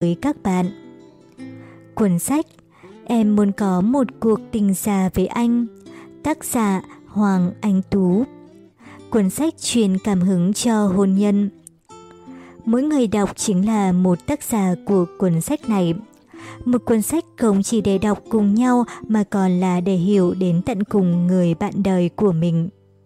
với các bạn. Cuốn sách Em muốn có một cuộc tình già với anh, tác giả Hoàng Anh Tú. Cuốn sách truyền cảm hứng cho hôn nhân. Mỗi người đọc chính là một tác giả của cuốn sách này. Một cuốn sách không chỉ để đọc cùng nhau mà còn là để hiểu đến tận cùng người bạn đời của mình.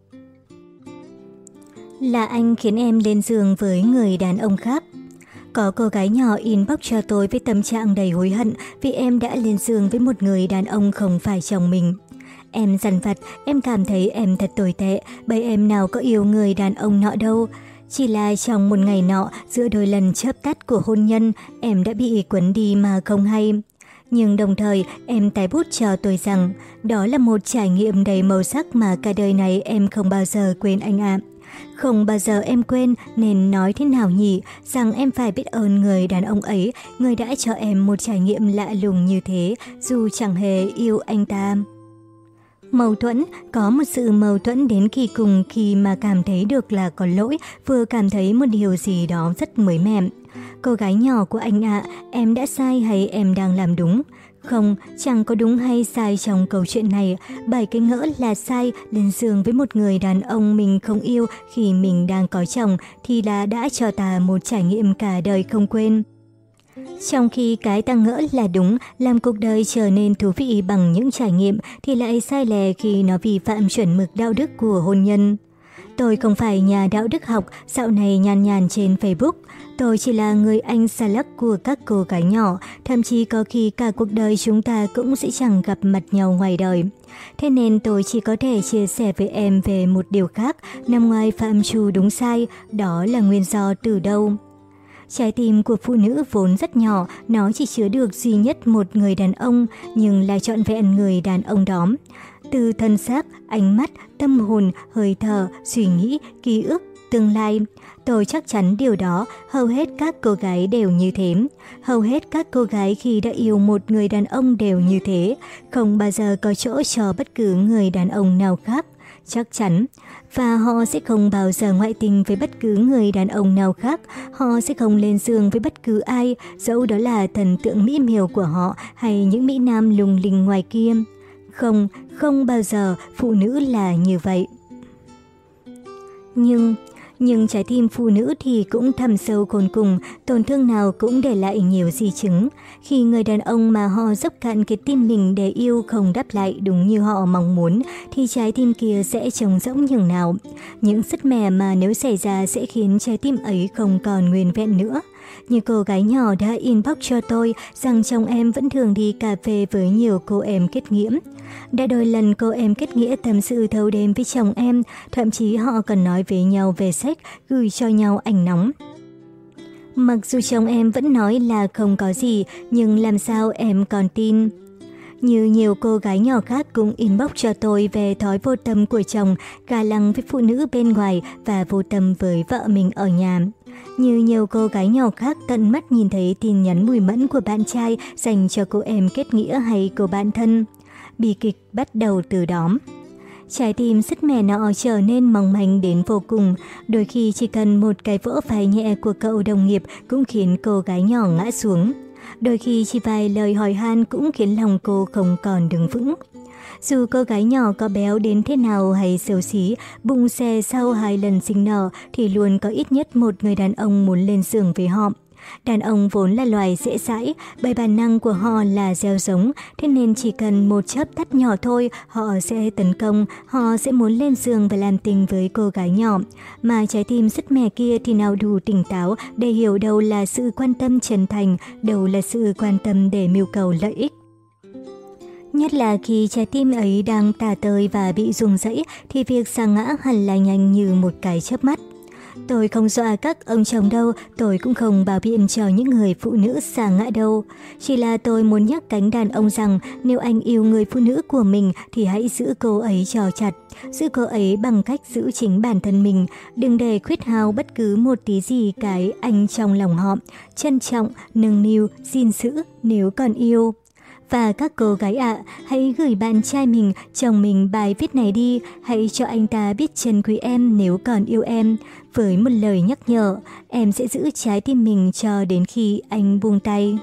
Là anh khiến em lên giường với người đàn ông khác. Có cô gái nhỏ inbox cho tôi với tâm trạng đầy hối hận vì em đã lên giường với một người đàn ông không phải chồng mình. Em dằn vặt, em cảm thấy em thật tồi tệ, bởi em nào có yêu người đàn ông nọ đâu. Chỉ là trong một ngày nọ, giữa đôi lần chớp tắt của hôn nhân, em đã bị cuốn đi mà không hay. Nhưng đồng thời, em tái bút cho tôi rằng, đó là một trải nghiệm đầy màu sắc mà cả đời này em không bao giờ quên anh ạ. Không bao giờ em quên, nên nói thế nào nhỉ, rằng em phải biết ơn người đàn ông ấy, người đã cho em một trải nghiệm lạ lùng như thế, dù chẳng hề yêu anh ta. Mâu thuẫn, có một sự mâu thuẫn đến kỳ cùng khi mà cảm thấy được là có lỗi, vừa cảm thấy một điều gì đó rất mới mẻ. Cô gái nhỏ của anh ạ, em đã sai hay em đang làm đúng? Không, chẳng có đúng hay sai trong câu chuyện này, bởi cái ngỡ là sai lên giường với một người đàn ông mình không yêu khi mình đang có chồng thì là đã cho ta một trải nghiệm cả đời không quên. Trong khi cái ta ngỡ là đúng, làm cuộc đời trở nên thú vị bằng những trải nghiệm thì lại sai lè khi nó vi phạm chuẩn mực đạo đức của hôn nhân. Tôi không phải nhà đạo đức học, dạo này nhàn nhàn trên Facebook. Tôi chỉ là người anh xa lắc của các cô gái nhỏ, thậm chí có khi cả cuộc đời chúng ta cũng sẽ chẳng gặp mặt nhau ngoài đời. Thế nên tôi chỉ có thể chia sẻ với em về một điều khác, nằm ngoài phạm trù đúng sai, đó là nguyên do từ đâu. Trái tim của phụ nữ vốn rất nhỏ, nó chỉ chứa được duy nhất một người đàn ông, nhưng là trọn vẹn người đàn ông đó. Từ thân xác, ánh mắt, tâm hồn, hơi thở, suy nghĩ, ký ức, tương lai. Tôi chắc chắn điều đó, hầu hết các cô gái đều như thế. Hầu hết các cô gái khi đã yêu một người đàn ông đều như thế, không bao giờ có chỗ cho bất cứ người đàn ông nào khác. Chắc chắn. Và họ sẽ không bao giờ ngoại tình với bất cứ người đàn ông nào khác. Họ sẽ không lên giường với bất cứ ai, dẫu đó là thần tượng mỹ miều của họ hay những mỹ nam lung linh ngoài kia. Không, không bao giờ phụ nữ là như vậy. Nhưng trái tim phụ nữ thì cũng thẳm sâu khôn cùng, tổn thương nào cũng để lại nhiều di chứng. Khi người đàn ông mà họ dốc cạn cái tim mình để yêu không đáp lại đúng như họ mong muốn, thì trái tim kia sẽ trống rỗng nhường nào. Những sứt mẻ mà nếu xảy ra sẽ khiến trái tim ấy không còn nguyên vẹn nữa. Như cô gái nhỏ đã inbox cho tôi rằng chồng em vẫn thường đi cà phê với nhiều cô em kết nghĩa. Đã đôi lần cô em kết nghĩa tâm sự thâu đêm với chồng em, thậm chí họ còn nói với nhau về sách, gửi cho nhau ảnh nóng. Mặc dù chồng em vẫn nói là không có gì, nhưng làm sao em còn tin? Như nhiều cô gái nhỏ khác cũng inbox cho tôi về thói vô tâm của chồng, ga lăng với phụ nữ bên ngoài và vô tâm với vợ mình ở nhà. Như nhiều cô gái nhỏ khác tận mắt nhìn thấy tin nhắn mùi mẫn của bạn trai dành cho cô em kết nghĩa hay cô bạn thân. Bi kịch bắt đầu từ đó. Trái tim sứt mẻ nọ trở nên mong manh đến vô cùng. Đôi khi chỉ cần một cái vỗ vai nhẹ của cậu đồng nghiệp cũng khiến cô gái nhỏ ngã xuống. Đôi khi chỉ vài lời hỏi han cũng khiến lòng cô không còn đứng vững. Dù cô gái nhỏ có béo đến thế nào hay xấu xí, bụng xè sau 2 lần sinh nở thì luôn có ít nhất một người đàn ông muốn lên giường với họ. Đàn ông vốn là loài dễ dãi, bởi bản năng của họ là gieo giống, thế nên chỉ cần một chớp tắt nhỏ thôi, họ sẽ tấn công, họ sẽ muốn lên giường và làm tình với cô gái nhỏ. Mà trái tim sứt mẻ kia thì nào đủ tỉnh táo để hiểu đâu là sự quan tâm chân thành, đâu là sự quan tâm để mưu cầu lợi ích. Nhất là khi trái tim ấy đang tả tơi và bị rung rẩy thì việc sa ngã hẳn là nhanh như một cái chớp mắt. Tôi không dọa các ông chồng đâu, tôi cũng không bảo biện cho những người phụ nữ sa ngã đâu. Chỉ là tôi muốn nhắc cánh đàn ông rằng nếu anh yêu người phụ nữ của mình thì hãy giữ cô ấy cho chặt. Giữ cô ấy bằng cách giữ chính bản thân mình. Đừng để khuyết hao bất cứ một tí gì cái anh trong lòng họ. Trân trọng, nâng niu, gìn giữ nếu còn yêu. Và các cô gái ạ, hãy gửi bạn trai mình, chồng mình bài viết này đi, hãy cho anh ta biết trân quý em nếu còn yêu em. Với một lời nhắc nhở, em sẽ giữ trái tim mình cho đến khi anh buông tay.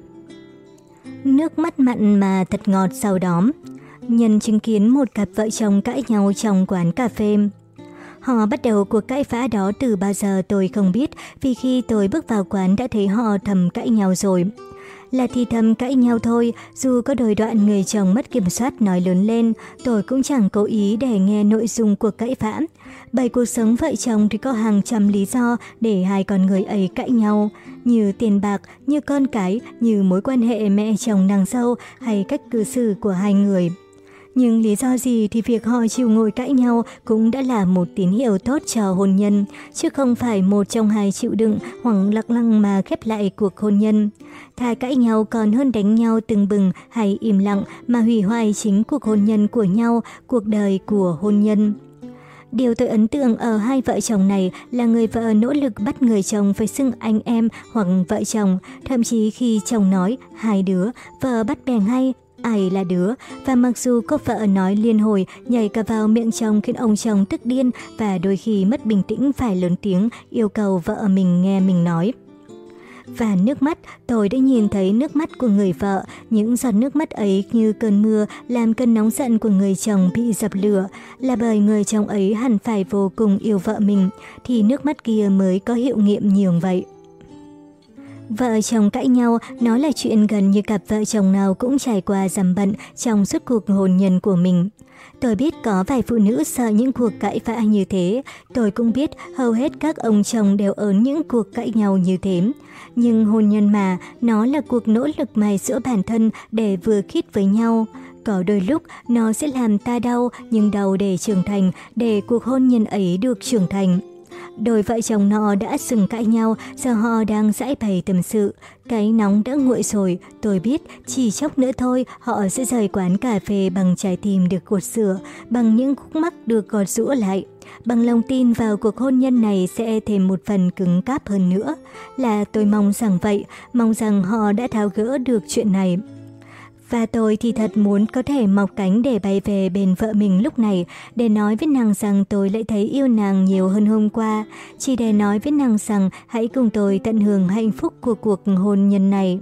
Nước mắt mặn mà thật ngọt sau đó. Nhân chứng kiến một cặp vợ chồng cãi nhau trong quán cà phê. Họ bắt đầu cuộc cãi vã đó từ bao giờ tôi không biết, vì khi tôi bước vào quán đã thấy họ thầm cãi nhau rồi. Là thì thầm cãi nhau thôi, dù có đôi đoạn người chồng mất kiểm soát nói lớn lên, tôi cũng chẳng cố ý để nghe nội dung cuộc cãi vã. Bởi cuộc sống vợ chồng thì có hàng trăm lý do để hai con người ấy cãi nhau, như tiền bạc, như con cái, như mối quan hệ mẹ chồng nàng dâu hay cách cư xử của hai người. Nhưng lý do gì thì việc họ chịu ngồi cãi nhau cũng đã là một tín hiệu tốt cho hôn nhân, chứ không phải một trong hai chịu đựng hoặc lặng lặng mà khép lại cuộc hôn nhân. Thà cãi nhau còn hơn đánh nhau tưng bừng hay im lặng mà hủy hoại chính cuộc hôn nhân của nhau, cuộc đời của hôn nhân. Điều tôi ấn tượng ở hai vợ chồng này là người vợ nỗ lực bắt người chồng phải xưng anh em hoặc vợ chồng, thậm chí khi chồng nói hai đứa, vợ bắt bẻ ngay ai là đứa, và mặc dù cô vợ nói liên hồi nhảy cả vào miệng chồng khiến ông chồng tức điên và đôi khi mất bình tĩnh phải lớn tiếng yêu cầu vợ mình nghe mình nói. Và nước mắt, tôi đã nhìn thấy nước mắt của người vợ, những giọt nước mắt ấy như cơn mưa làm cơn nóng giận của người chồng bị dập lửa, là bởi người chồng ấy hẳn phải vô cùng yêu vợ mình, thì nước mắt kia mới có hiệu nghiệm nhiều vậy. Vợ chồng cãi nhau, nó là chuyện gần như cặp vợ chồng nào cũng trải qua dầm bận trong suốt cuộc hôn nhân của mình. Tôi biết có vài phụ nữ sợ những cuộc cãi vã như thế, tôi cũng biết hầu hết các ông chồng đều ớn những cuộc cãi nhau như thế. Nhưng hôn nhân mà, nó là cuộc nỗ lực mài giũa bản thân để vừa khít với nhau. Có đôi lúc nó sẽ làm ta đau, nhưng đau để trưởng thành, để cuộc hôn nhân ấy được trưởng thành. Đôi vợ chồng nọ đã dừng cãi nhau, giờ họ đang giãi bày tâm sự. Cái nóng đã nguội rồi, tôi biết chỉ chốc nữa thôi họ sẽ rời quán cà phê bằng trái tim được gột rửa, bằng những khúc mắc được gọt giũa lại. Bằng lòng tin vào cuộc hôn nhân này sẽ thêm một phần cứng cáp hơn nữa. Là tôi mong rằng vậy, mong rằng họ đã tháo gỡ được chuyện này. Và tôi thì thật muốn có thể mọc cánh để bay về bên vợ mình lúc này, để nói với nàng rằng tôi lại thấy yêu nàng nhiều hơn hôm qua, chỉ để nói với nàng rằng hãy cùng tôi tận hưởng hạnh phúc của cuộc hôn nhân này.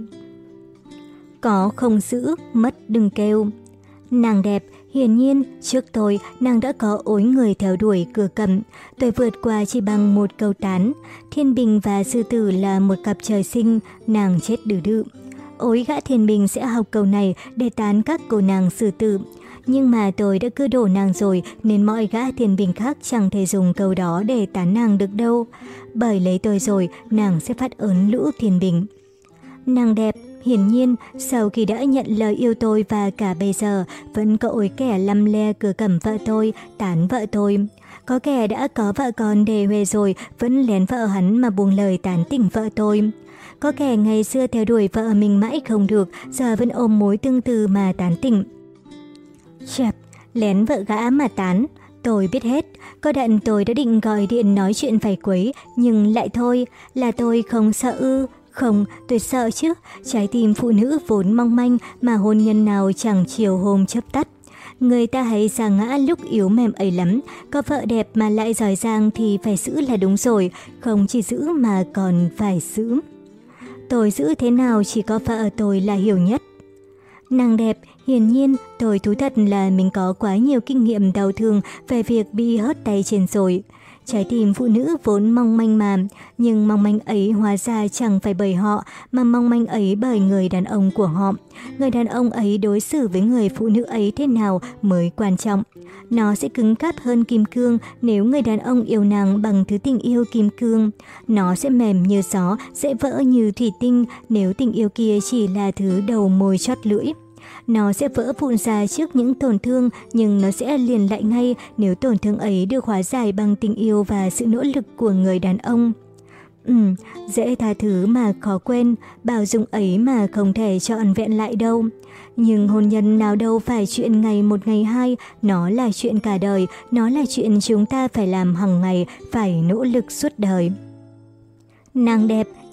Có không giữ, mất đừng kêu. Nàng đẹp, hiển nhiên trước tôi nàng đã có ối người theo đuổi cưa cầm. Tôi vượt qua chỉ bằng một câu tán. Thiên Bình và Sư Tử là một cặp trời sinh, nàng chết đừ đự. Ối gã Thiên Bình sẽ học câu này để tán các cô nàng Sư Tử. Nhưng mà tôi đã cưa đổ nàng rồi nên mọi gã Thiên Bình khác chẳng thể dùng câu đó để tán nàng được đâu. Bởi lấy tôi rồi nàng sẽ phát ớn lũ Thiên Bình. Nàng đẹp, hiển nhiên sau khi đã nhận lời yêu tôi và cả bây giờ vẫn có ối kẻ lăm le cưa cầm vợ tôi, tán vợ tôi. Có kẻ đã có vợ con đề huề rồi vẫn lén vợ hắn mà buông lời tán tỉnh vợ tôi. Có kẻ ngày xưa theo đuổi vợ mình mãi không được, giờ vẫn ôm mối tương tư mà tán tỉnh. Chẹp, lén vợ gã mà tán. Tôi biết hết, có đoạn tôi đã định gọi điện nói chuyện phải quấy, nhưng lại thôi, là tôi không sợ ư. Không, tôi sợ chứ, trái tim phụ nữ vốn mong manh mà hôn nhân nào chẳng chiều hôm chớp tắt. Người ta hay sa ngã lúc yếu mềm ấy lắm, có vợ đẹp mà lại giỏi giang thì phải giữ là đúng rồi, không chỉ giữ mà còn phải giữ. Tôi giữ thế nào chỉ có vợ tôi là hiểu nhất. Nàng đẹp, hiển nhiên tôi thú thật là mình có quá nhiều kinh nghiệm đau thương về việc bị hớt tay trên rồi. Trái tim phụ nữ vốn mong manh mà, nhưng mong manh ấy hóa ra chẳng phải bởi họ, mà mong manh ấy bởi người đàn ông của họ. Người đàn ông ấy đối xử với người phụ nữ ấy thế nào mới quan trọng. Nó sẽ cứng cáp hơn kim cương nếu người đàn ông yêu nàng bằng thứ tình yêu kim cương. Nó sẽ mềm như gió, dễ vỡ như thủy tinh nếu tình yêu kia chỉ là thứ đầu môi chót lưỡi. Nó sẽ vỡ vụn ra trước những tổn thương, nhưng nó sẽ liền lại ngay nếu tổn thương ấy được hóa giải bằng tình yêu và sự nỗ lực của người đàn ông. Dễ tha thứ mà khó quên, bao dung ấy mà không thể trọn vẹn lại đâu. Nhưng hôn nhân nào đâu phải chuyện ngày một ngày hai, nó là chuyện cả đời, nó là chuyện chúng ta phải làm hàng ngày, phải nỗ lực suốt đời. Nàng đẹp,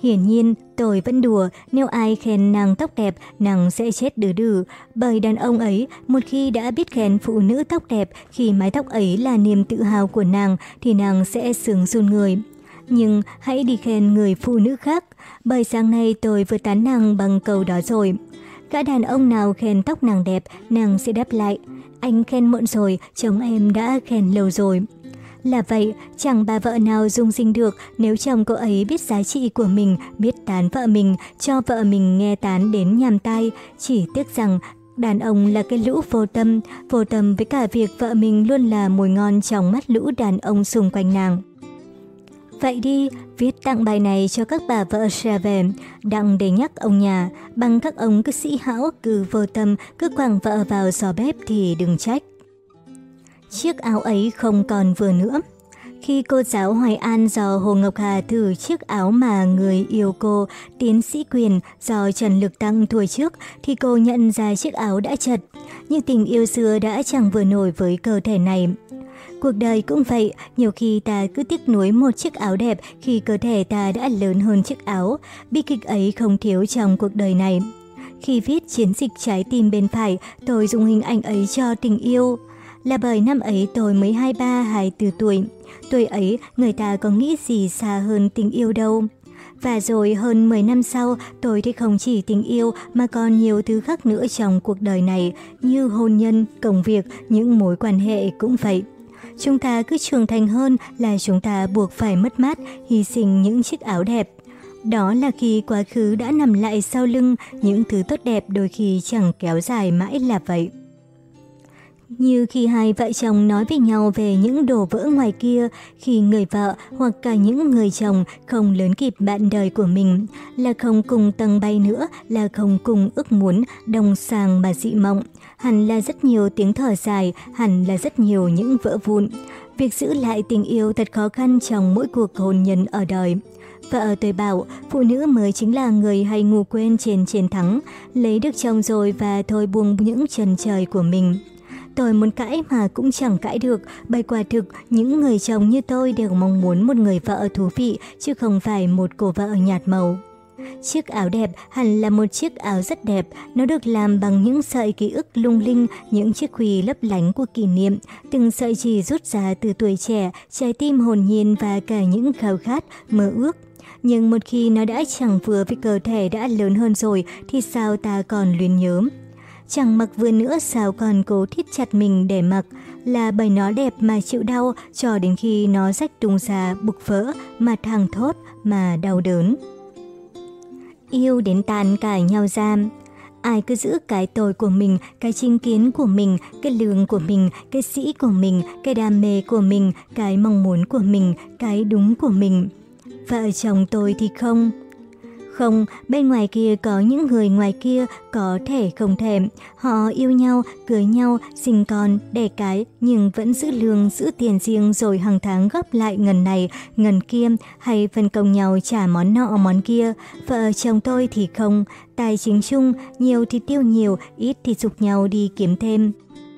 Hiển nhiên, tôi vẫn đùa, nếu ai khen nàng tóc đẹp, nàng sẽ chết đừ đừ. Bởi đàn ông ấy, một khi đã biết khen phụ nữ tóc đẹp, khi mái tóc ấy là niềm tự hào của nàng, thì nàng sẽ sướng run người. Nhưng hãy đi khen người phụ nữ khác, bởi sáng nay tôi vừa tán nàng bằng câu đó rồi. Cả đàn ông nào khen tóc nàng đẹp, nàng sẽ đáp lại: anh khen muộn rồi, chồng em đã khen lâu rồi. Là vậy, chẳng bà vợ nào dung sinh được nếu chồng cô ấy biết giá trị của mình, biết tán vợ mình, cho vợ mình nghe tán đến nhàm tai. Chỉ tiếc rằng đàn ông là cái lũ vô tâm với cả việc vợ mình luôn là mồi ngon trong mắt lũ đàn ông xung quanh nàng. Vậy đi, viết tặng bài này cho các bà vợ xe về, đặng để nhắc ông nhà, bằng các ông cứ sĩ hão, cứ vô tâm, cứ quàng vợ vào xò bếp thì đừng trách. Chiếc áo ấy không còn vừa nữa. Khi cô giáo Hoài An do Hồ Ngọc Hà thử chiếc áo mà người yêu cô, tiến sĩ Quyền do Trần Lực Tăng thua trước, thì cô nhận ra chiếc áo đã chật. Nhưng tình yêu xưa đã chẳng vừa nổi với cơ thể này. Cuộc đời cũng vậy, nhiều khi ta cứ tiếc nuối một chiếc áo đẹp khi cơ thể ta đã lớn hơn chiếc áo. Bi kịch ấy không thiếu trong cuộc đời này. Khi viết Chiến dịch trái tim bên phải, tôi dùng hình ảnh ấy cho tình yêu. Là bởi năm ấy tôi mới 23-24 tuổi. Tuổi ấy người ta có nghĩ gì xa hơn tình yêu đâu. Và rồi hơn 10 năm sau, tôi thấy không chỉ tình yêu mà còn nhiều thứ khác nữa trong cuộc đời này, như hôn nhân, công việc, những mối quan hệ cũng vậy. Chúng ta cứ trưởng thành hơn là chúng ta buộc phải mất mát, hy sinh những chiếc áo đẹp. Đó là khi quá khứ đã nằm lại sau lưng, những thứ tốt đẹp đôi khi chẳng kéo dài mãi là vậy. Như khi hai vợ chồng nói với nhau về những đổ vỡ ngoài kia, khi người vợ hoặc cả những người chồng không lớn kịp bạn đời của mình, là không cùng tầng bay nữa, là không cùng ước muốn, đồng sàng mà dị mộng. Hẳn là rất nhiều tiếng thở dài, hẳn là rất nhiều những vỡ vụn. Việc giữ lại tình yêu thật khó khăn trong mỗi cuộc hôn nhân ở đời. Vợ tôi bảo, phụ nữ mới chính là người hay ngủ quên trên chiến thắng, lấy được chồng rồi và thôi buông những trần trời của mình. Tôi muốn cãi mà cũng chẳng cãi được, bởi quả thực những người chồng như tôi đều mong muốn một người vợ thú vị, chứ không phải một cô vợ nhạt màu. Chiếc áo đẹp hẳn là một chiếc áo rất đẹp, nó được làm bằng những sợi ký ức lung linh, những chiếc khuy lấp lánh của kỷ niệm, từng sợi chỉ rút ra từ tuổi trẻ, trái tim hồn nhiên và cả những khao khát, mơ ước. Nhưng một khi nó đã chẳng vừa với cơ thể đã lớn hơn rồi thì sao ta còn luyến nhớ? Chẳng mặc vừa nữa sao còn cố thít chặt mình để mặc, là bởi nó đẹp mà chịu đau cho đến khi nó rách tung ra, bục vỡ, mặt thẳng thốt mà đau đớn. Yêu đến tàn cãi nhau ra. Ai cứ giữ cái tôi của mình, cái chính kiến của mình, cái lương của mình, cái sĩ của mình, cái đam mê của mình, cái mong muốn của mình, cái đúng của mình. Vợ chồng tôi thì không. Không, bên ngoài kia có những người ngoài kia có thể không thể. Họ yêu nhau, cưới nhau, sinh con, đẻ cái nhưng vẫn giữ lương, giữ tiền riêng rồi hàng tháng góp lại ngần này, ngần kia hay phân công nhau trả món nọ món kia. Vợ chồng tôi thì không, tài chính chung, nhiều thì tiêu nhiều, ít thì giục nhau đi kiếm thêm.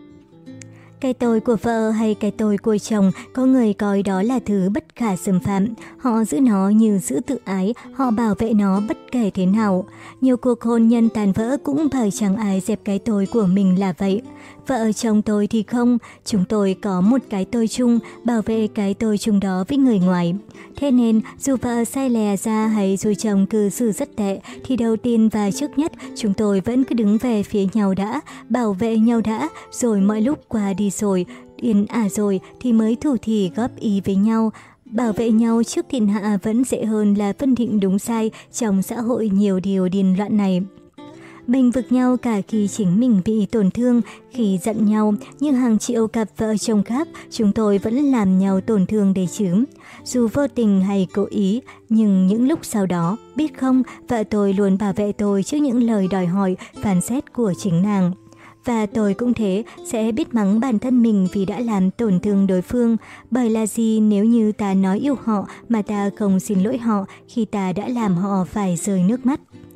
Cái tôi của vợ hay cái tôi của chồng, có người coi đó là thứ bất khả xâm phạm. Họ giữ nó như giữ tự ái, họ bảo vệ nó bất kể thế nào. Nhiều cuộc hôn nhân tàn vỡ cũng bởi chẳng ai dẹp cái tôi của mình là vậy. Vợ chồng tôi thì không, chúng tôi có một cái tôi chung, bảo vệ cái tôi chung đó với người ngoài. Thế nên, dù vợ sai lè ra hay dù chồng cư xử rất tệ, thì đầu tiên và trước nhất chúng tôi vẫn cứ đứng về phía nhau đã, bảo vệ nhau đã, rồi mọi lúc qua đi rồi, yên ả rồi thì mới thủ thỉ góp ý với nhau. Bảo vệ nhau trước thiên hạ vẫn dễ hơn là phân định đúng sai trong xã hội nhiều điều điên loạn này. Bênh vực nhau cả khi chính mình bị tổn thương, khi giận nhau, như hàng triệu cặp vợ chồng khác, chúng tôi vẫn làm nhau tổn thương để chứ. Dù vô tình hay cố ý, nhưng những lúc sau đó, biết không, vợ tôi luôn bảo vệ tôi trước những lời đòi hỏi, phán xét của chính nàng. Và tôi cũng thế, sẽ biết mắng bản thân mình vì đã làm tổn thương đối phương. Bởi là gì nếu như ta nói yêu họ mà ta không xin lỗi họ khi ta đã làm họ phải rơi nước mắt.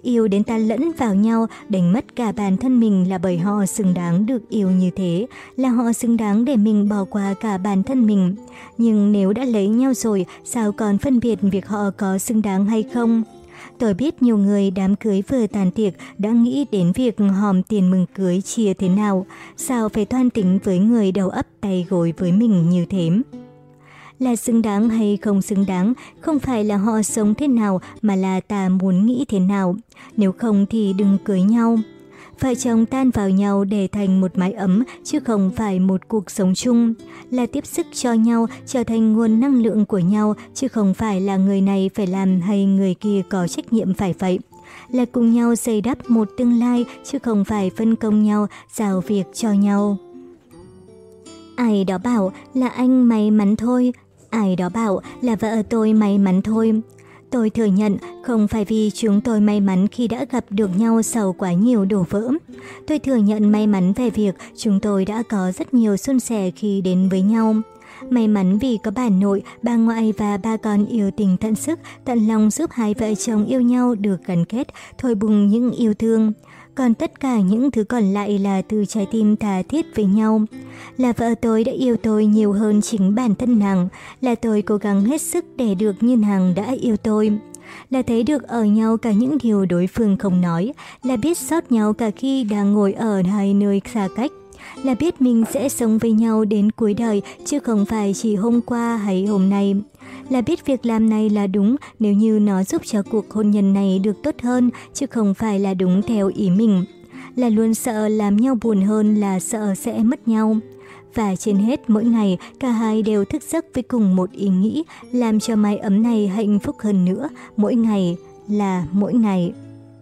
Yêu đến ta lẫn vào nhau, đánh mất cả bản thân mình là bởi họ xứng đáng được yêu như thế, là họ xứng đáng để mình bỏ qua cả bản thân mình. Nhưng nếu đã lấy nhau rồi, sao còn phân biệt việc họ có xứng đáng hay không? Tôi biết nhiều người đám cưới vừa tàn tiệc đã nghĩ đến việc hòm tiền mừng cưới chia thế nào, sao phải toan tính với người đầu ấp tay gối với mình như thế. Là xứng đáng hay không xứng đáng, không phải là họ sống thế nào mà là ta muốn nghĩ thế nào. Nếu không thì đừng cưới nhau. Vợ chồng tan vào nhau để thành một mái ấm chứ không phải một cuộc sống chung. Là tiếp sức cho nhau, trở thành nguồn năng lượng của nhau chứ không phải là người này phải làm hay người kia có trách nhiệm phải vậy. Là cùng nhau xây đắp một tương lai chứ không phải phân công nhau, giao việc cho nhau. Ai đó bảo là anh may mắn thôi, ai đó bảo là vợ tôi may mắn thôi. Tôi thừa nhận không phải vì chúng tôi may mắn khi đã gặp được nhau sau quá nhiều đổ vỡ. Tôi thừa nhận may mắn về việc chúng tôi đã có rất nhiều suôn sẻ khi đến với nhau. May mắn vì có bà nội, bà ngoại và ba con yêu tình tận sức, tận lòng giúp hai vợ chồng yêu nhau được gắn kết, thổi bùng những yêu thương. Còn tất cả những thứ còn lại là từ trái tim tha thiết với nhau. Là vợ tôi đã yêu tôi nhiều hơn chính bản thân nàng, là tôi cố gắng hết sức để được như nàng đã yêu tôi. Là thấy được ở nhau cả những điều đối phương không nói, là biết sót nhau cả khi đang ngồi ở hai nơi xa cách. Là biết mình sẽ sống với nhau đến cuối đời chứ không phải chỉ hôm qua hay hôm nay. Là biết việc làm này là đúng nếu như nó giúp cho cuộc hôn nhân này được tốt hơn chứ không phải là đúng theo ý mình. Là luôn sợ làm nhau buồn hơn là sợ sẽ mất nhau. Và trên hết mỗi ngày cả hai đều thức giấc với cùng một ý nghĩ làm cho mái ấm này hạnh phúc hơn nữa, mỗi ngày là mỗi ngày.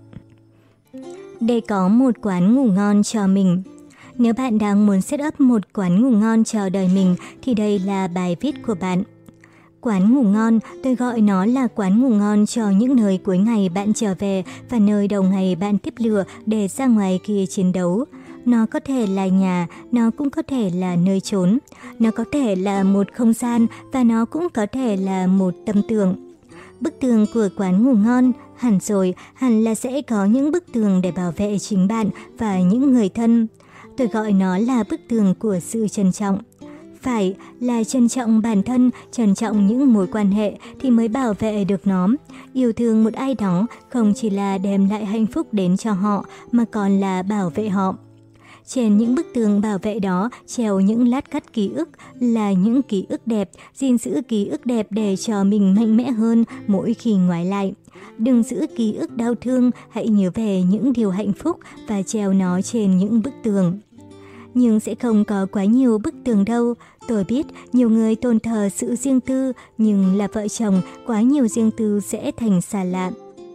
Để có một quán ngủ ngon cho mình. Nếu bạn đang muốn set up một quán ngủ ngon cho đời mình thì đây là bài viết của bạn. Quán ngủ ngon, tôi gọi nó là quán ngủ ngon cho những nơi cuối ngày bạn trở về và nơi đầu ngày bạn tiếp lửa để ra ngoài kia chiến đấu. Nó có thể là nhà, nó cũng có thể là nơi trốn. Nó có thể là một không gian và nó cũng có thể là một tâm tưởng. Bức tường của quán ngủ ngon, hẳn rồi, hẳn là sẽ có những bức tường để bảo vệ chính bạn và những người thân. Tôi gọi nó là bức tường của sự trân trọng. Phải là trân trọng bản thân, trân trọng những mối quan hệ thì mới bảo vệ được nó. Yêu thương một ai đó không chỉ là đem lại hạnh phúc đến cho họ mà còn là bảo vệ họ. Trên những bức tường bảo vệ đó treo những lát cắt ký ức là những ký ức đẹp, gìn giữ ký ức đẹp để cho mình mạnh mẽ hơn mỗi khi ngoái lại. Đừng giữ ký ức đau thương, hãy nhớ về những điều hạnh phúc và treo nó trên những bức tường. Nhưng sẽ không có quá nhiều bức tường đâu. Tôi biết nhiều người tôn thờ sự riêng tư, nhưng là vợ chồng, quá nhiều riêng tư sẽ thành xa lạ.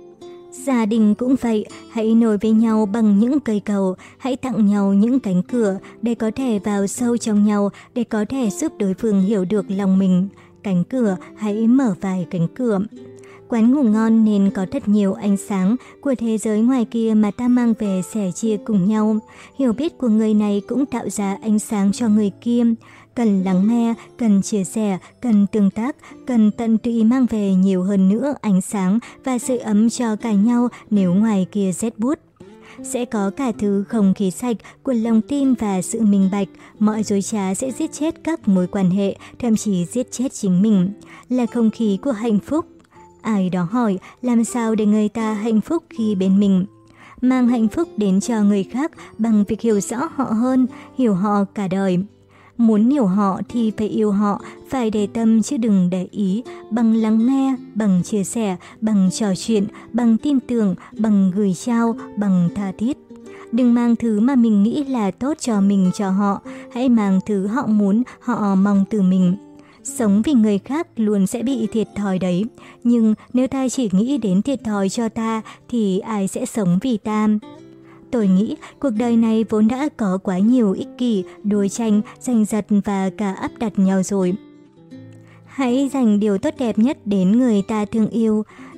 Gia đình cũng vậy, hãy nối với nhau bằng những cây cầu, hãy tặng nhau những cánh cửa để có thể vào sâu trong nhau, để có thể giúp đối phương hiểu được lòng mình. Cánh cửa, hãy mở vài cánh cửa. Quán ngủ ngon nên có thật nhiều ánh sáng của thế giới ngoài kia mà ta mang về sẻ chia cùng nhau. Hiểu biết của người này cũng tạo ra ánh sáng cho người kia. Cần lắng nghe, cần chia sẻ, cần tương tác, cần tận tụy mang về nhiều hơn nữa ánh sáng và sự ấm cho cả nhau nếu ngoài kia rét buốt. Sẽ có cả thứ không khí sạch của lòng tin và sự minh bạch. Mọi dối trá sẽ giết chết các mối quan hệ, thậm chí giết chết chính mình. Là không khí của hạnh phúc. Ai đó hỏi làm sao để người ta hạnh phúc khi bên mình. Mang hạnh phúc đến cho người khác bằng việc hiểu rõ họ hơn, hiểu họ cả đời. Muốn hiểu họ thì phải yêu họ, phải để tâm chứ đừng để ý, bằng lắng nghe, bằng chia sẻ, bằng trò chuyện, bằng tin tưởng, bằng gửi trao, bằng tha thiết. Đừng mang thứ mà mình nghĩ là tốt cho mình cho họ, hãy mang thứ họ muốn, họ mong từ mình. Sống vì người khác luôn sẽ bị thiệt thòi đấy, nhưng nếu ta chỉ nghĩ đến thiệt thòi cho ta thì ai sẽ sống vì ta? Tôi nghĩ cuộc đời này vốn đã có quá nhiều ích kỷ, đua tranh, giành giật và cả áp đặt nhau rồi. Hãy dành điều tốt đẹp nhất đến người ta thương yêu.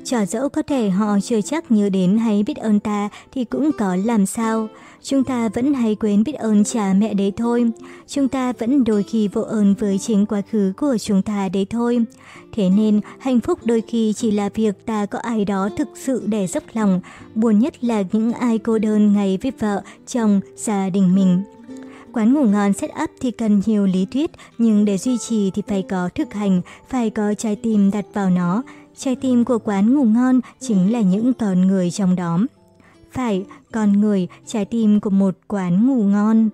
Cho dẫu có thể họ chưa chắc nhớ đến hay biết ơn ta thì cũng có làm sao. Chúng ta vẫn hay quên biết ơn cha mẹ đấy thôi. Chúng ta vẫn đôi khi vô ơn với chính quá khứ của chúng ta đấy thôi. Thế nên hạnh phúc đôi khi chỉ là việc ta có ai đó thực sự để dốc lòng. Buồn nhất là những ai cô đơn ngày với vợ, chồng, gia đình mình. Quán ngủ ngon set up thì cần nhiều lý thuyết, nhưng để duy trì thì phải có thực hành, phải có trái tim đặt vào nó. Trái tim của quán ngủ ngon chính là những con người trong đó. Phải, con người, trái tim của một quán ngủ ngon.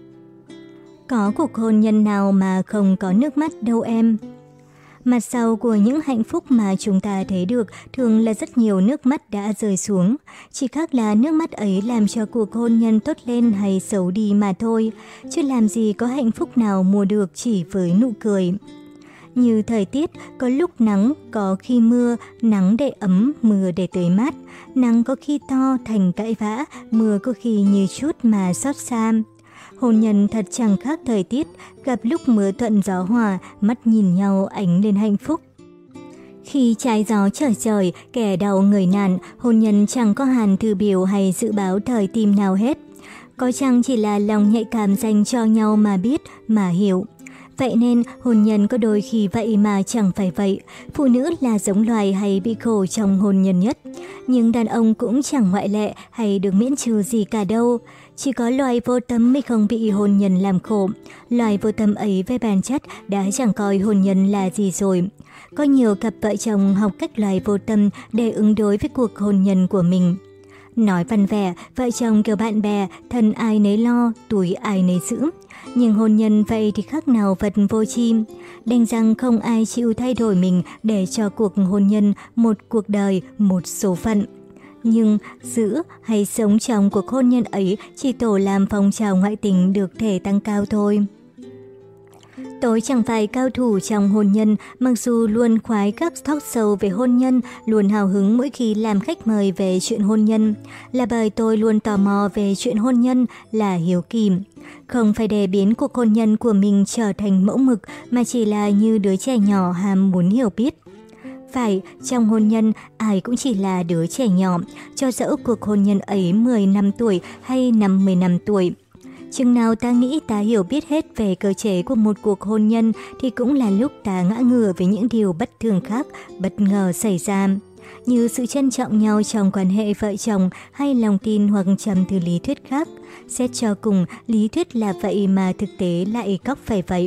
Có cuộc hôn nhân nào mà không có nước mắt đâu em. Mặt sau của những hạnh phúc mà chúng ta thấy được thường là rất nhiều nước mắt đã rơi xuống. Chỉ khác là nước mắt ấy làm cho cuộc hôn nhân tốt lên hay xấu đi mà thôi. Chứ làm gì có hạnh phúc nào mua được chỉ với nụ cười. Như thời tiết, có lúc nắng, có khi mưa, nắng để ấm, mưa để tưới mát. Nắng có khi to thành cãi vã, mưa có khi như chút mà xót xa. Hôn nhân thật chẳng khác thời tiết, gặp lúc mưa thuận gió hòa, mắt nhìn nhau ánh lên hạnh phúc. Khi trái gió trở trời, kẻ đau người nạn, hôn nhân chẳng có hàn thư biểu hay dự báo thời tim nào hết. Có chăng chỉ là lòng nhạy cảm dành cho nhau mà biết, mà hiểu. Vậy nên hôn nhân có đôi khi vậy mà chẳng phải vậy. Phụ nữ là giống loài hay bị khổ trong hôn nhân nhất. Nhưng đàn ông cũng chẳng ngoại lệ hay được miễn trừ gì cả đâu. Chỉ có loài vô tâm mới không bị hôn nhân làm khổ. Loài vô tâm ấy về bản chất đã chẳng coi hôn nhân là gì rồi. Có nhiều cặp vợ chồng học cách loài vô tâm để ứng đối với cuộc hôn nhân của mình. Nói văn vẻ, vợ chồng kiểu bạn bè, thân ai nấy lo, túi ai nấy giữ. Nhưng hôn nhân vậy thì khác nào vật vô tri. Đành rằng không ai chịu thay đổi mình để cho cuộc hôn nhân một cuộc đời, một số phận. Nhưng giữ hay sống trong cuộc hôn nhân ấy chỉ tổ làm phong trào ngoại tình được thể tăng cao thôi. Tôi chẳng phải cao thủ trong hôn nhân, mặc dù luôn khoái các talk show về hôn nhân, luôn hào hứng mỗi khi làm khách mời về chuyện hôn nhân. Là bởi tôi luôn tò mò về chuyện hôn nhân, là hiếu kỳ. Không phải để biến cuộc hôn nhân của mình trở thành mẫu mực, mà chỉ là như đứa trẻ nhỏ ham muốn hiểu biết. Phải, trong hôn nhân, ai cũng chỉ là đứa trẻ nhỏ, cho dẫu cuộc hôn nhân ấy 10 năm tuổi hay 50 năm tuổi. Chừng nào ta nghĩ ta hiểu biết hết về cơ chế của một cuộc hôn nhân thì cũng là lúc ta ngã ngửa với những điều bất thường khác, bất ngờ xảy ra. Như sự trân trọng nhau trong quan hệ vợ chồng hay lòng tin hoặc trăm thứ lý thuyết khác. Xét cho cùng, lý thuyết là vậy mà thực tế lại góc phải vậy.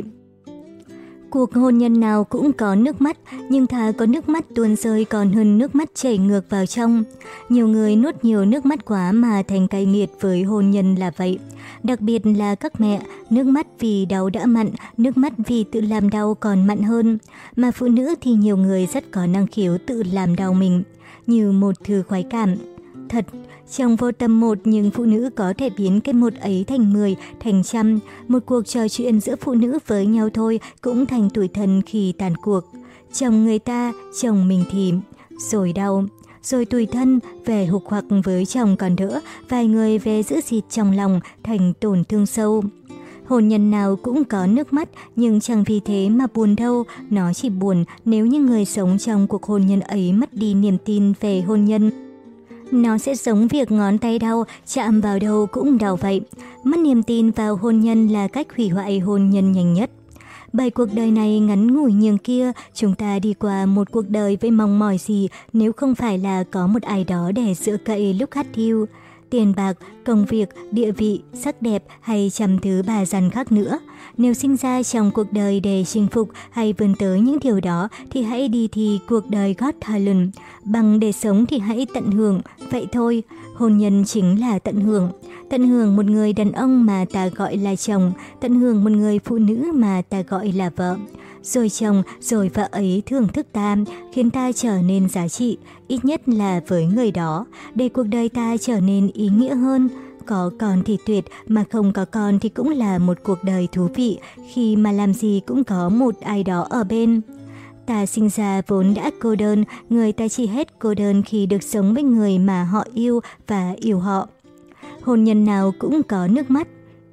Cuộc hôn nhân nào cũng có nước mắt, nhưng thà có nước mắt tuôn rơi còn hơn nước mắt chảy ngược vào trong. Nhiều người nuốt nhiều nước mắt quá mà thành cay nghiệt với hôn nhân là vậy. Đặc biệt là các mẹ, nước mắt vì đau đã mặn, nước mắt vì tự làm đau còn mặn hơn. Mà phụ nữ thì nhiều người rất có năng khiếu tự làm đau mình, như một thứ khoái cảm. Thật, trong vô tâm một nhưng phụ nữ có thể biến cái một ấy thành 10, thành trăm. Một cuộc trò chuyện giữa phụ nữ với nhau thôi cũng thành tủi thân khi tàn cuộc. Chồng người ta, chồng mình thì rồi đau, rồi tủi thân, về hục hoặc với chồng còn đỡ, vài người về giữ gìn trong lòng thành tổn thương sâu. Hôn nhân nào cũng có nước mắt nhưng chẳng vì thế mà buồn đâu, nó chỉ buồn nếu như người sống trong cuộc hôn nhân ấy mất đi niềm tin về hôn nhân. Nó sẽ giống việc ngón tay đau, chạm vào đâu cũng đau vậy. Mất niềm tin vào hôn nhân là cách hủy hoại hôn nhân nhanh nhất. Bởi cuộc đời này ngắn ngủi nhường kia, chúng ta đi qua một cuộc đời với mong mỏi gì nếu không phải là có một ai đó để dựa cậy lúc hắt hiu. Tiền bạc, công việc, địa vị, sắc đẹp hay trăm thứ bà dằn khác nữa. Nếu sinh ra trong cuộc đời để chinh phục hay vươn tới những điều đó thì hãy đi thi cuộc đời Got Talent. Bằng để sống thì hãy tận hưởng. Vậy thôi, hôn nhân chính là tận hưởng. Tận hưởng một người đàn ông mà ta gọi là chồng, tận hưởng một người phụ nữ mà ta gọi là vợ. Rồi chồng, rồi vợ ấy thưởng thức ta, khiến ta trở nên giá trị, ít nhất là với người đó, để cuộc đời ta trở nên ý nghĩa hơn. Có con thì tuyệt, mà không có con thì cũng là một cuộc đời thú vị, khi mà làm gì cũng có một ai đó ở bên. Ta sinh ra vốn đã cô đơn, người ta chỉ hết cô đơn khi được sống với người mà họ yêu và yêu họ. Hôn nhân nào cũng có nước mắt.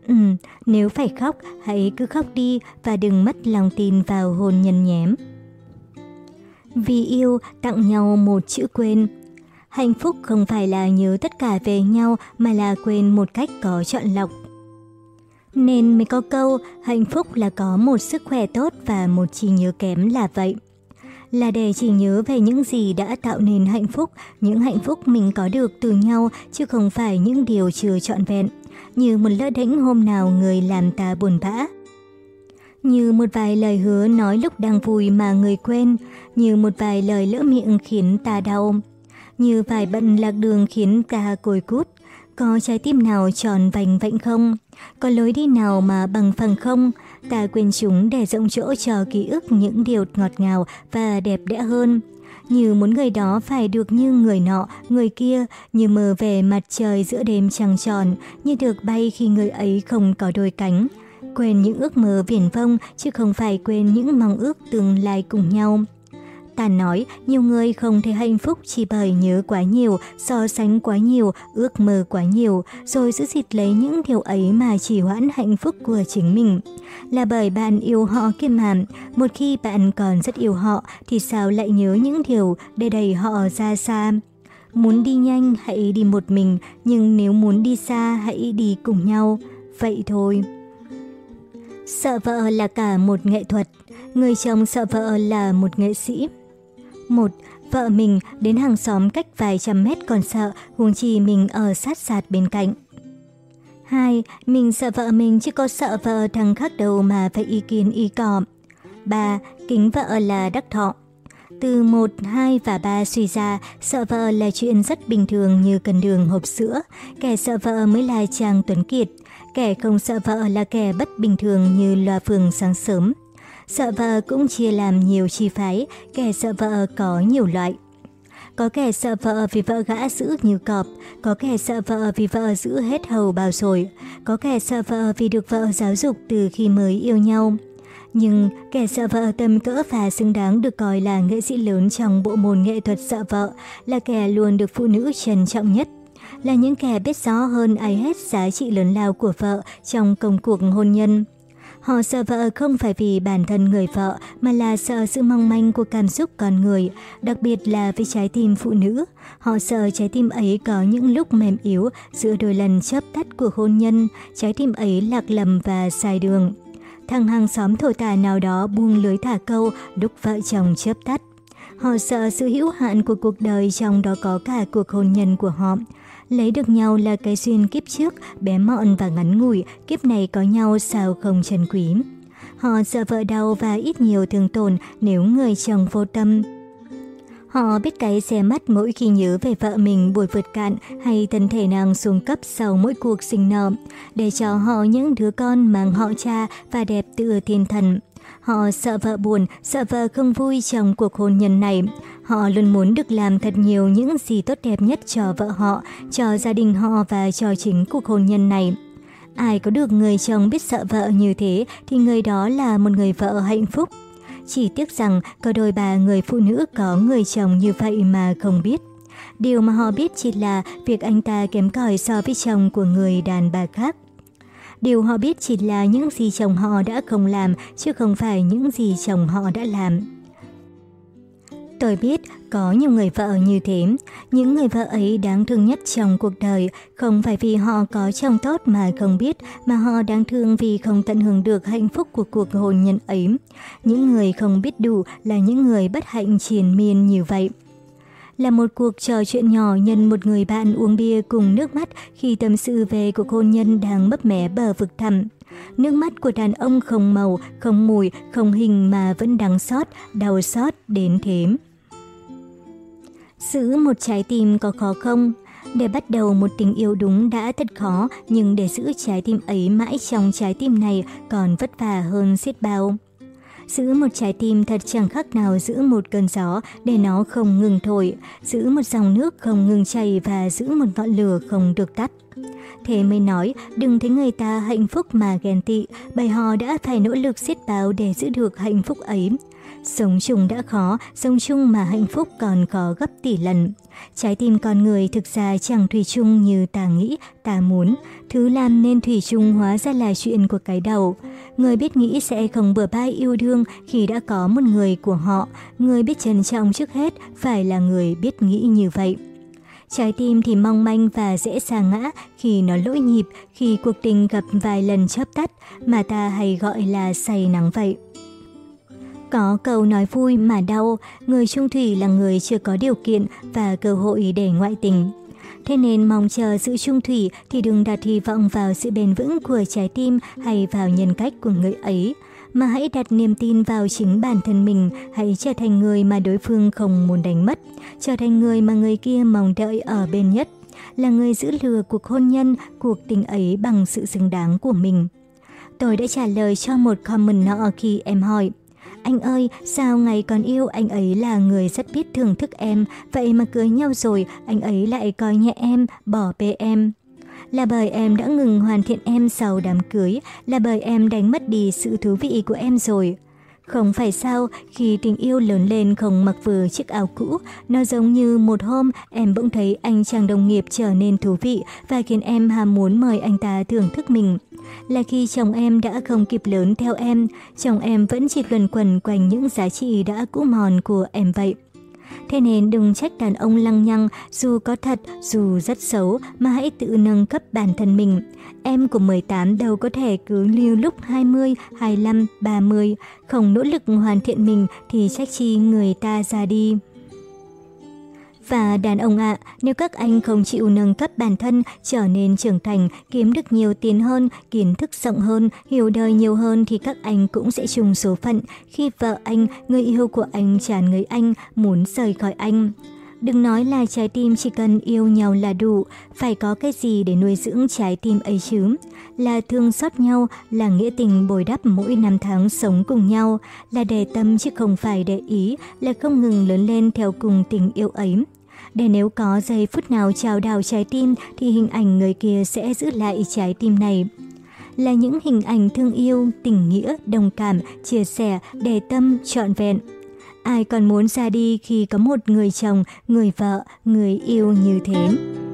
Nếu phải khóc, hãy cứ khóc đi và đừng mất lòng tin vào hôn nhân nhém. Vì yêu tặng nhau một chữ quên. Hạnh phúc không phải là nhớ tất cả về nhau mà là quên một cách có chọn lọc. Nên mới có câu hạnh phúc là có một sức khỏe tốt và một trí nhớ kém là vậy. Là để chỉ nhớ về những gì đã tạo nên hạnh phúc, những hạnh phúc mình có được từ nhau chứ không phải những điều chưa trọn vẹn. Như một lỡ đễnh hôm nào người làm ta buồn bã. Như một vài lời hứa nói lúc đang vui mà người quên. Như một vài lời lỡ miệng khiến ta đau. Như vài bận lạc đường khiến ta côi cút. Có trái tim nào tròn vành vạnh không? Có lối đi nào mà bằng phẳng không? Ta quên chúng để rộng chỗ cho ký ức những điều ngọt ngào và đẹp đẽ hơn. Như muốn người đó phải được như người nọ, người kia, như mơ về mặt trời giữa đêm trăng tròn, như được bay khi người ấy không có đôi cánh. Quên những ước mơ viển vông chứ không phải quên những mong ước tương lai cùng nhau. Ta nói nhiều người không thể hạnh phúc chỉ bởi nhớ quá nhiều, so sánh quá nhiều, ước mơ quá nhiều, rồi giữ gìn lấy những điều ấy mà trì hoãn hạnh phúc của chính mình. Là bởi bạn yêu họ kia mà, một khi bạn còn rất yêu họ thì sao lại nhớ những điều để đẩy họ ra xa. Muốn đi nhanh hãy đi một mình, nhưng nếu muốn đi xa hãy đi cùng nhau. Vậy thôi. Sợ vợ là cả một nghệ thuật, người chồng sợ vợ là một nghệ sĩ. 1. Vợ mình đến hàng xóm cách vài trăm mét còn sợ, huống chi mình ở sát sạt bên cạnh. 2. Mình sợ vợ mình chứ có sợ vợ thằng khác đâu mà phải ý kiến ý cò. 3. Kính vợ là đắc thọ. Từ 1, 2 và 3 suy ra, sợ vợ là chuyện rất bình thường như cần đường hộp sữa. Kẻ sợ vợ mới là chàng tuấn kiệt. Kẻ không sợ vợ là kẻ bất bình thường như loa phường sáng sớm. Sợ vợ cũng chia làm nhiều chi phái, kẻ sợ vợ có nhiều loại. Có kẻ sợ vợ vì vợ gã giữ như cọp, có kẻ sợ vợ vì vợ giữ hết hầu bao rồi, có kẻ sợ vợ vì được vợ giáo dục từ khi mới yêu nhau. Nhưng kẻ sợ vợ tầm cỡ và xứng đáng được coi là nghệ sĩ lớn trong bộ môn nghệ thuật sợ vợ, là kẻ luôn được phụ nữ trân trọng nhất. Là những kẻ biết rõ hơn ai hết giá trị lớn lao của vợ trong công cuộc hôn nhân. Họ sợ vợ không phải vì bản thân người vợ mà là sợ sự mong manh của cảm xúc con người, đặc biệt là với trái tim phụ nữ. Họ sợ trái tim ấy có những lúc mềm yếu giữa đôi lần chớp tắt của hôn nhân, trái tim ấy lạc lầm và sai đường. Thằng hàng xóm thổ tả nào đó buông lưới thả câu lúc vợ chồng chớp tắt. Họ sợ sự hữu hạn của cuộc đời, trong đó có cả cuộc hôn nhân của họ. Lấy được nhau là cái duyên kiếp trước, bé mọn và ngắn ngủi, kiếp này có nhau sao không trân quý. Họ sợ vợ đau và ít nhiều thương tổn nếu người chồng vô tâm. Họ biết cái xé mắt mỗi khi nhớ về vợ mình buổi vượt cạn hay thân thể nàng xuống cấp sau mỗi cuộc sinh nở, để cho họ những đứa con mang họ cha và đẹp tựa thiên thần. Họ sợ vợ buồn, sợ vợ không vui trong cuộc hôn nhân này. Họ luôn muốn được làm thật nhiều những gì tốt đẹp nhất cho vợ họ, cho gia đình họ và cho chính cuộc hôn nhân này. Ai có được người chồng biết sợ vợ như thế thì người đó là một người vợ hạnh phúc. Chỉ tiếc rằng có đôi bà người phụ nữ có người chồng như vậy mà không biết. Điều mà họ biết chỉ là việc anh ta kém cỏi so với chồng của người đàn bà khác. Điều họ biết chỉ là những gì chồng họ đã không làm, chứ không phải những gì chồng họ đã làm. Tôi biết có nhiều người vợ như thế. Những người vợ ấy đáng thương nhất trong cuộc đời, không phải vì họ có chồng tốt mà không biết, mà họ đáng thương vì không tận hưởng được hạnh phúc của cuộc hôn nhân ấy. Những người không biết đủ là những người bất hạnh triền miên như vậy. Là một cuộc trò chuyện nhỏ nhân một người bạn uống bia cùng nước mắt khi tâm sự về cuộc hôn nhân đang mấp mé bờ vực thẳm. Nước mắt của đàn ông không màu, không mùi, không hình mà vẫn đắng xót, đau xót đến thế. Giữ một trái tim có khó không? Để bắt đầu một tình yêu đúng đã thật khó, nhưng để giữ trái tim ấy mãi trong trái tim này còn vất vả hơn xiết bao. Giữ một trái tim thật chẳng khác nào giữ một cơn gió để nó không ngừng thổi, giữ một dòng nước không ngừng chảy và giữ một ngọn lửa không được tắt. Thế mới nói, đừng thấy người ta hạnh phúc mà ghen tị, bởi họ đã phải nỗ lực xiết bao để giữ được hạnh phúc ấy. Sống chung đã khó, sống chung mà hạnh phúc còn khó gấp tỷ lần. Trái tim con người thực ra chẳng thủy chung như ta nghĩ, ta muốn. Thứ làm nên thủy chung hóa ra là chuyện của cái đầu. Người biết nghĩ sẽ không bừa bãi yêu đương khi đã có một người của họ. Người biết trân trọng trước hết phải là người biết nghĩ như vậy. Trái tim thì mong manh và dễ sa ngã khi nó lỗi nhịp, khi cuộc tình gặp vài lần chớp tắt mà ta hay gọi là say nắng vậy. Có câu nói vui mà đau, người chung thủy là người chưa có điều kiện và cơ hội để ngoại tình. Thế nên mong chờ sự chung thủy thì đừng đặt hy vọng vào sự bền vững của trái tim hay vào nhân cách của người ấy, mà hãy đặt niềm tin vào chính bản thân mình, hãy trở thành người mà đối phương không muốn đánh mất, trở thành người mà người kia mong đợi ở bên nhất, là người giữ lửa cuộc hôn nhân, cuộc tình ấy bằng sự xứng đáng của mình. Tôi đã trả lời cho một comment nọ khi em hỏi: anh ơi, sao ngày còn yêu anh ấy là người rất biết thưởng thức em, vậy mà cưới nhau rồi anh ấy lại coi nhẹ em, bỏ bê em. Là bởi em đã ngừng hoàn thiện em sau đám cưới, là bởi em đánh mất đi sự thú vị của em rồi. Không phải sao, khi tình yêu lớn lên không mặc vừa chiếc áo cũ, nó giống như một hôm em bỗng thấy anh chàng đồng nghiệp trở nên thú vị và khiến em ham muốn mời anh ta thưởng thức mình. Là khi chồng em đã không kịp lớn theo em, chồng em vẫn chỉ luẩn quẩn quanh những giá trị đã cũ mòn của em vậy. Thế nên đừng trách đàn ông lăng nhăng, dù có thật, dù rất xấu, mà hãy tự nâng cấp bản thân mình. Em của 18 đâu có thể cứ lưu lúc 20, 25, 30, không nỗ lực hoàn thiện mình thì trách chi người ta ra đi. Và đàn ông ạ, nếu các anh không chịu nâng cấp bản thân, trở nên trưởng thành, kiếm được nhiều tiền hơn, kiến thức rộng hơn, hiểu đời nhiều hơn thì các anh cũng sẽ chung số phận khi vợ anh, người yêu của anh chán người anh, muốn rời khỏi anh. Đừng nói là trái tim chỉ cần yêu nhau là đủ, phải có cái gì để nuôi dưỡng trái tim ấy chứ. Là thương xót nhau, là nghĩa tình bồi đắp mỗi năm tháng sống cùng nhau, là để tâm chứ không phải để ý, là không ngừng lớn lên theo cùng tình yêu ấy. Để nếu có giây phút nào chao đảo trái tim thì hình ảnh người kia sẽ giữ lại trái tim này. Là những hình ảnh thương yêu, tình nghĩa, đồng cảm, chia sẻ, để tâm, trọn vẹn. Ai còn muốn ra đi khi có một người chồng, người vợ, người yêu như thế.